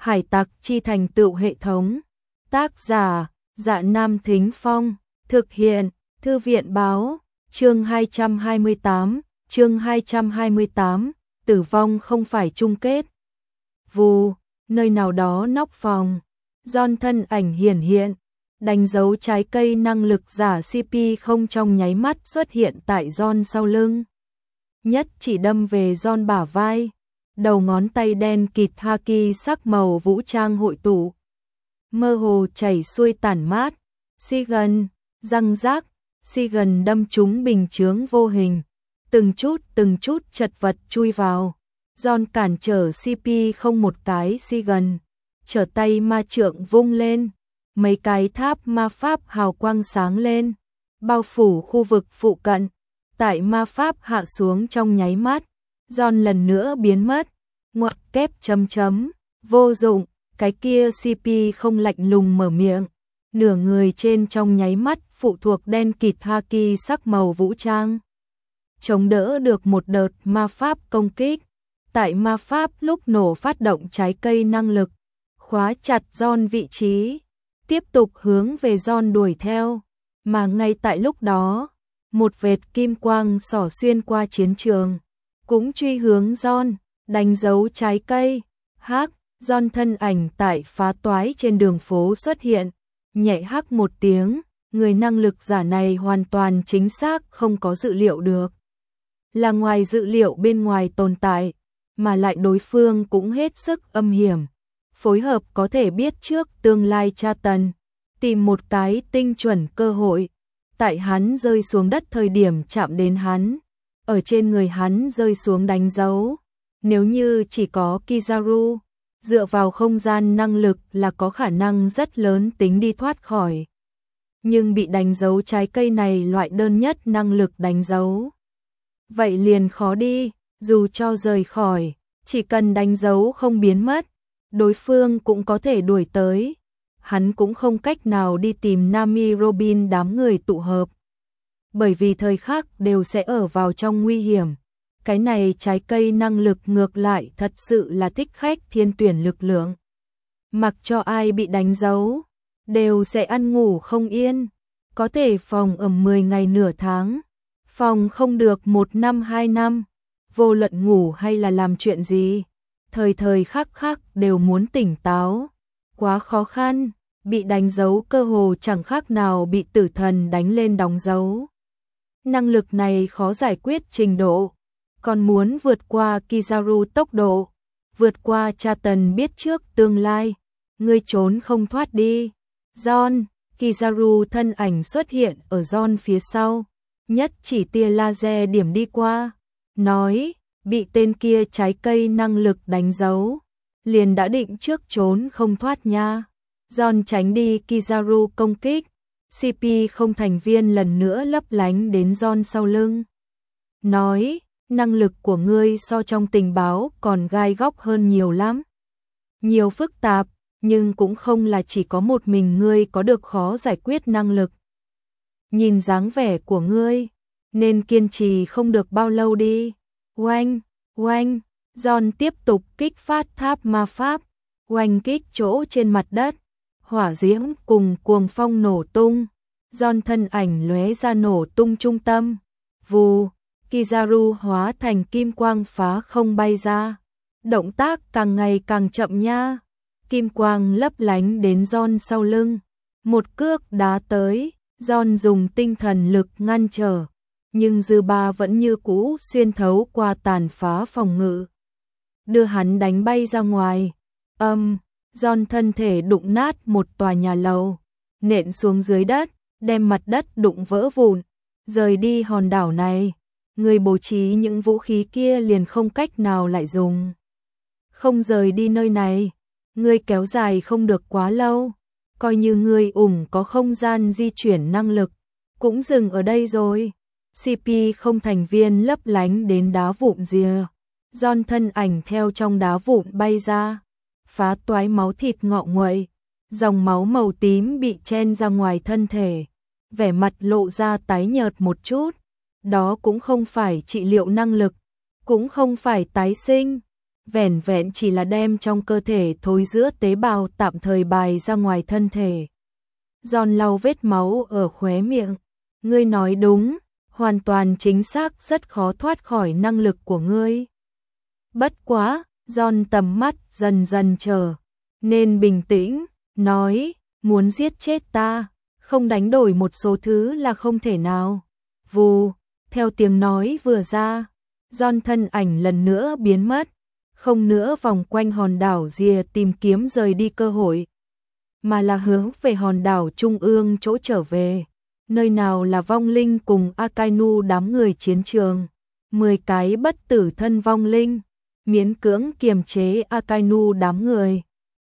Hải tặc chi thành tựu hệ thống. Tác giả, Dạ Nam Thính Phong. Thực hiện, Thư viện báo. Chương 228, tử vong không phải chung kết. Vù, nơi nào đó nóc phòng. John thân ảnh hiển hiện, đánh dấu trái cây năng lực giả CP không trong nháy mắt xuất hiện tại John sau lưng. Nhất chỉ đâm về John bả vai, đầu ngón tay đen kịt haki sắc màu vũ trang hội tụ. Mơ hồ chảy xuôi tản mát, Sigan, răng rác, Sigan đâm trúng bình chướng vô hình, từng chút chật vật chui vào. John cản trở CP không một cái Sigan, trở tay ma trượng vung lên, mấy cái tháp ma pháp hào quang sáng lên, bao phủ khu vực phụ cận. Tại ma pháp hạ xuống trong nháy mắt, John lần nữa biến mất. Ngoặc kép chấm, vô dụng, cái kia CP không lạnh lùng mở miệng. Nửa người trên trong nháy mắt phụ thuộc đen kịt haki sắc màu vũ trang, chống đỡ được một đợt ma pháp công kích. Tại ma pháp lúc nổ phát động trái cây năng lực, khóa chặt John vị trí, tiếp tục hướng về John đuổi theo. Mà ngay tại lúc đó, một vệt kim quang xỏ xuyên qua chiến trường, cũng truy hướng John, đánh dấu trái cây. Hắc, John thân ảnh tại phá toái trên đường phố xuất hiện, nhẹ hắc một tiếng, người năng lực giả này hoàn toàn chính xác không có dự liệu được. Là ngoài dự liệu bên ngoài tồn tại, mà lại đối phương cũng hết sức âm hiểm. Phối hợp có thể biết trước tương lai tra tấn, tìm một cái tinh chuẩn cơ hội. Tại hắn rơi xuống đất thời điểm chạm đến hắn, ở trên người hắn rơi xuống đánh dấu. Nếu như chỉ có Kizaru, dựa vào không gian năng lực là có khả năng rất lớn tính đi thoát khỏi. Nhưng bị đánh dấu trái cây này loại đơn nhất năng lực đánh dấu. Vậy liền khó đi, dù cho rời khỏi, chỉ cần đánh dấu không biến mất, đối phương cũng có thể đuổi tới. Hắn cũng không cách nào đi tìm Nami Robin đám người tụ hợp, bởi vì thời khắc đều sẽ ở vào trong nguy hiểm. Cái này trái cây năng lực ngược lại thật sự là thích khách thiên tuyển lực lượng. Mặc cho ai bị đánh dấu, đều sẽ ăn ngủ không yên, có thể phòng ẩm 10 ngày nửa tháng, phòng không được 1 năm 2 năm, vô luận ngủ hay là làm chuyện gì, thời khắc khắc đều muốn tỉnh táo. Quá khó khăn, bị đánh dấu cơ hồ chẳng khác nào bị tử thần đánh lên đóng dấu. Năng lực này khó giải quyết trình độ, còn muốn vượt qua Kizaru tốc độ, vượt qua tra tấn biết trước tương lai, ngươi trốn không thoát đi. John, Kizaru thân ảnh xuất hiện ở John phía sau, nhất chỉ tia laser điểm đi qua, nói, bị tên kia trái cây năng lực đánh dấu, liền đã định trước trốn không thoát nha. John tránh đi Kizaru công kích, CP không thành viên lần nữa lấp lánh đến John sau lưng. Nói, năng lực của ngươi so trong tình báo còn gai góc hơn nhiều lắm. Nhiều phức tạp, nhưng cũng không là chỉ có một mình ngươi có được khó giải quyết năng lực. Nhìn dáng vẻ của ngươi, nên kiên trì không được bao lâu đi. Oanh, oanh, John tiếp tục kích phát tháp ma pháp, oanh kích chỗ trên mặt đất. Hỏa diễm cùng cuồng phong nổ tung, John thân ảnh lóe ra nổ tung trung tâm. Vù, Kizaru hóa thành kim quang phá không bay ra. Động tác càng ngày càng chậm nha. Kim quang lấp lánh đến John sau lưng. Một cước đá tới, John dùng tinh thần lực ngăn trở, nhưng dư ba vẫn như cũ xuyên thấu qua tàn phá phòng ngự, đưa hắn đánh bay ra ngoài. John thân thể đụng nát một tòa nhà lầu, nện xuống dưới đất, đem mặt đất đụng vỡ vụn. Rời đi hòn đảo này, người bố trí những vũ khí kia liền không cách nào lại dùng. Không rời đi nơi này, ngươi kéo dài không được quá lâu, coi như ngươi có không gian di chuyển năng lực, cũng dừng ở đây rồi. CP không thành viên lấp lánh đến đá vụn rìa, John thân ảnh theo trong đá vụn bay ra, phá toái máu thịt ngọ nguậy, dòng máu màu tím bị chen ra ngoài thân thể, vẻ mặt lộ ra tái nhợt một chút. Đó cũng không phải trị liệu năng lực, cũng không phải tái sinh, vẻn vẹn chỉ là đem trong cơ thể thối rữa tế bào tạm thời bài ra ngoài thân thể. John lau vết máu ở khóe miệng. Ngươi nói đúng, hoàn toàn chính xác, rất khó thoát khỏi năng lực của ngươi. Bất quá, John tầm mắt dần dần trở nên bình tĩnh, nói, muốn giết chết ta, không đánh đổi một số thứ là không thể nào. Vù, theo tiếng nói vừa ra, John thân ảnh lần nữa biến mất, không nữa vòng quanh hòn đảo rìa tìm kiếm rời đi cơ hội, mà là hướng về hòn đảo trung ương chỗ trở về, nơi nào là vong linh cùng Akainu đám người chiến trường. 10 cái bất tử thân vong linh, miễn cưỡng kiềm chế Akainu đám người.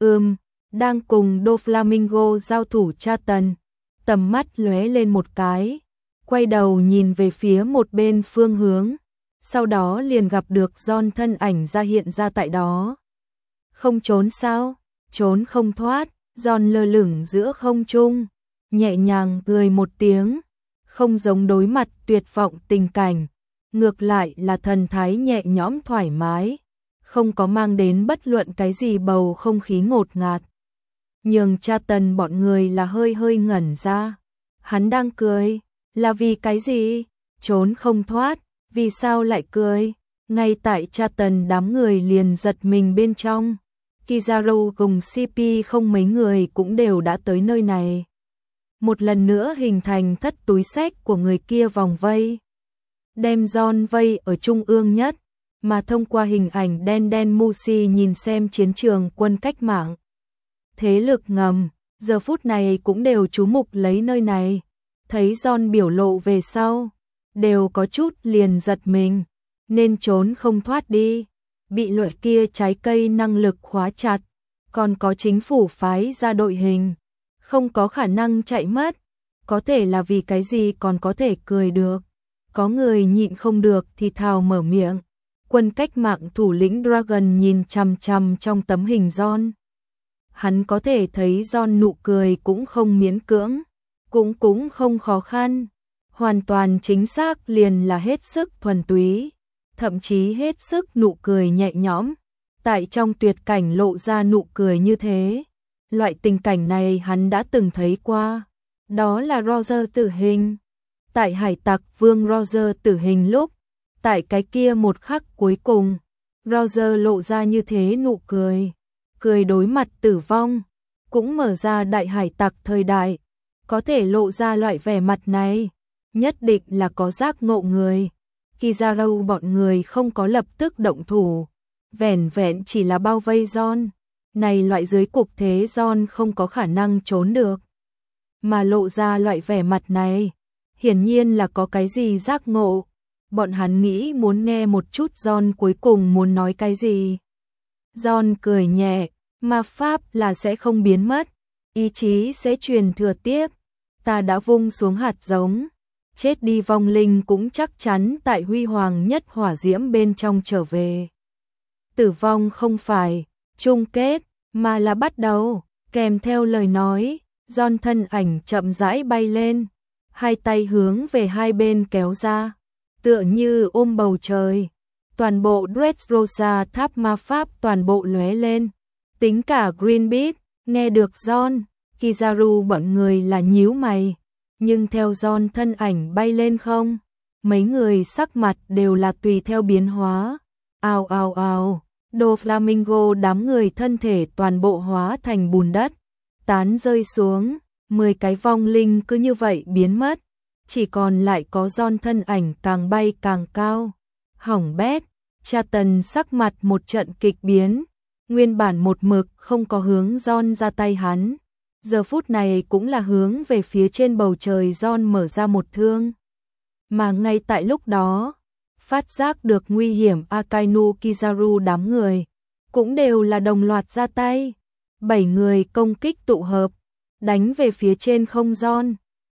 Đang cùng Doflamingo giao thủ tra tần, tầm mắt lóe lên một cái, quay đầu nhìn về phía một bên phương hướng, sau đó liền gặp được John thân ảnh ra hiện ra tại đó. Không trốn sao? Trốn không thoát. John lơ lửng giữa không trung, nhẹ nhàng cười một tiếng, không giống đối mặt tuyệt vọng tình cảnh, ngược lại là thần thái nhẹ nhõm thoải mái, không có mang đến bất luận cái gì bầu không khí ngột ngạt. Nhường cha tần bọn người là hơi hơi ngẩn ra. Hắn đang cười, là vì cái gì? Trốn không thoát, vì sao lại cười? Ngay tại cha tần đám người liền giật mình bên trong. Kizaru cùng CP không mấy người cũng đều đã tới nơi này. Một lần nữa hình thành thất túi xách của người kia vòng vây. Đem John vây ở trung ương nhất, mà thông qua hình ảnh đen đen Mushi nhìn xem chiến trường quân cách mạng. Thế lực ngầm, giờ phút này cũng đều chú mục lấy nơi này. Thấy John biểu lộ về sau, đều có chút liền giật mình, nên trốn không thoát đi. Bị loại kia trái cây năng lực khóa chặt, còn có chính phủ phái ra đội hình, không có khả năng chạy mất. Có thể là vì cái gì còn có thể cười được. Có người nhịn không được thì thào mở miệng. Quân cách mạng thủ lĩnh Dragon nhìn chằm chằm trong tấm hình John. Hắn có thể thấy John nụ cười cũng không miễn cưỡng, cũng không khó khăn, hoàn toàn chính xác liền là hết sức thuần túy, thậm chí hết sức nụ cười nhẹ nhõm. Tại trong tuyệt cảnh lộ ra nụ cười như thế, loại tình cảnh này hắn đã từng thấy qua, đó là Roger tử hình. Tại Hải Tặc Vương Roger tử hình lúc, tại cái kia một khắc cuối cùng, Roger lộ ra như thế nụ cười, cười đối mặt tử vong, cũng mở ra đại hải tặc thời đại, có thể lộ ra loại vẻ mặt này, nhất định là có giác ngộ người. Kizaru bọn người không có lập tức động thủ, vẻn vẹn chỉ là bao vây John, này loại dưới cục thế John không có khả năng trốn được, mà lộ ra loại vẻ mặt này, hiển nhiên là có cái gì giác ngộ. Bọn hắn nghĩ muốn nghe một chút John cuối cùng muốn nói cái gì. John cười nhẹ, ma pháp là sẽ không biến mất, ý chí sẽ truyền thừa tiếp. Ta đã vung xuống hạt giống, chết đi vong linh cũng chắc chắn tại huy hoàng nhất hỏa diễm bên trong trở về. Tử vong không phải chung kết, mà là bắt đầu. Kèm theo lời nói, John thân ảnh chậm rãi bay lên, hai tay hướng về hai bên kéo ra, tựa như ôm bầu trời. Toàn bộ Dressrosa tháp ma pháp toàn bộ lóe lên, tính cả Greenbeard. Nghe được John, Kizaru bọn người là nhíu mày, nhưng theo John thân ảnh bay lên không, mấy người sắc mặt đều là tùy theo biến hóa. Ào ào ào, Doflamingo đám người thân thể toàn bộ hóa thành bùn đất, tán rơi xuống, 10 cái vong linh cứ như vậy biến mất, chỉ còn lại có John thân ảnh càng bay càng cao. Hỏng bét, cha tần sắc mặt một trận kịch biến, nguyên bản một mực không có hướng John ra tay hắn, giờ phút này cũng là hướng về phía trên bầu trời John mở ra một thương. Mà ngay tại lúc đó, phát giác được nguy hiểm Akainu Kizaru đám người, cũng đều là đồng loạt ra tay. 7 người công kích tụ hợp, đánh về phía trên không John.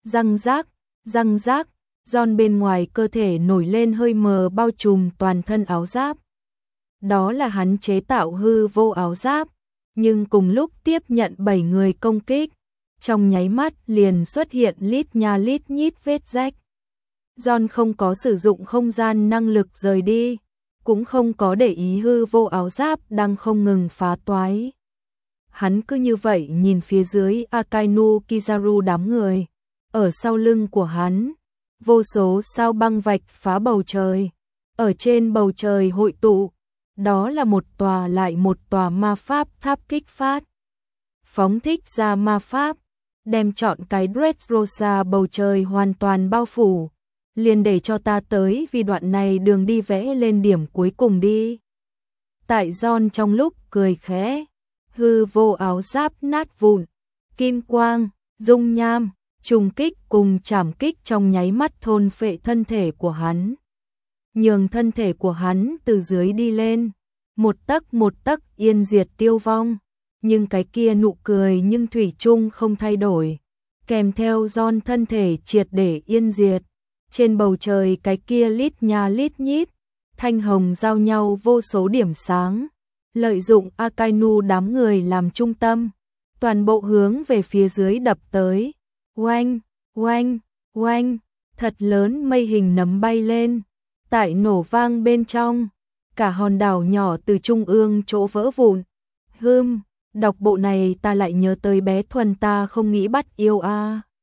Răng rác, John bên ngoài cơ thể nổi lên hơi mờ bao trùm toàn thân áo giáp. Đó là hắn chế tạo hư vô áo giáp, nhưng cùng lúc tiếp nhận 7 người công kích, trong nháy mắt liền xuất hiện lít nha lít nhít vết rách. John không có sử dụng không gian năng lực rời đi, cũng không có để ý hư vô áo giáp đang không ngừng phá toái. Hắn cứ như vậy nhìn phía dưới Akainu Kizaru đám người. Ở sau lưng của hắn, vô số sao băng vạch phá bầu trời. Ở trên bầu trời hội tụ, đó là một tòa lại một tòa ma pháp tháp kích phát. Phóng thích ra ma pháp, đem trọn cái Dressrosa bầu trời hoàn toàn bao phủ. Liền để cho ta tới vì đoạn này đường đi vẽ lên điểm cuối cùng đi. Tại John trong lúc cười khẽ, hư vô áo giáp nát vụn, kim quang, dung nham, trùng kích cùng chảm kích trong nháy mắt thôn phệ thân thể của hắn. Nhường thân thể của hắn từ dưới đi lên, một tấc yên diệt tiêu vong. Nhưng cái kia nụ cười nhưng thủy chung không thay đổi, kèm theo John thân thể triệt để yên diệt. Trên bầu trời cái kia lít nha lít nhít, thanh hồng giao nhau vô số điểm sáng, lợi dụng Akainu đám người làm trung tâm, toàn bộ hướng về phía dưới đập tới. Oanh, oanh, oanh, thật lớn mây hình nấm bay lên, tại nổ vang bên trong, cả hòn đảo nhỏ từ trung ương chỗ vỡ vụn. Đọc bộ này ta lại nhớ tới bé Thuần ta không nghĩ bắt yêu a.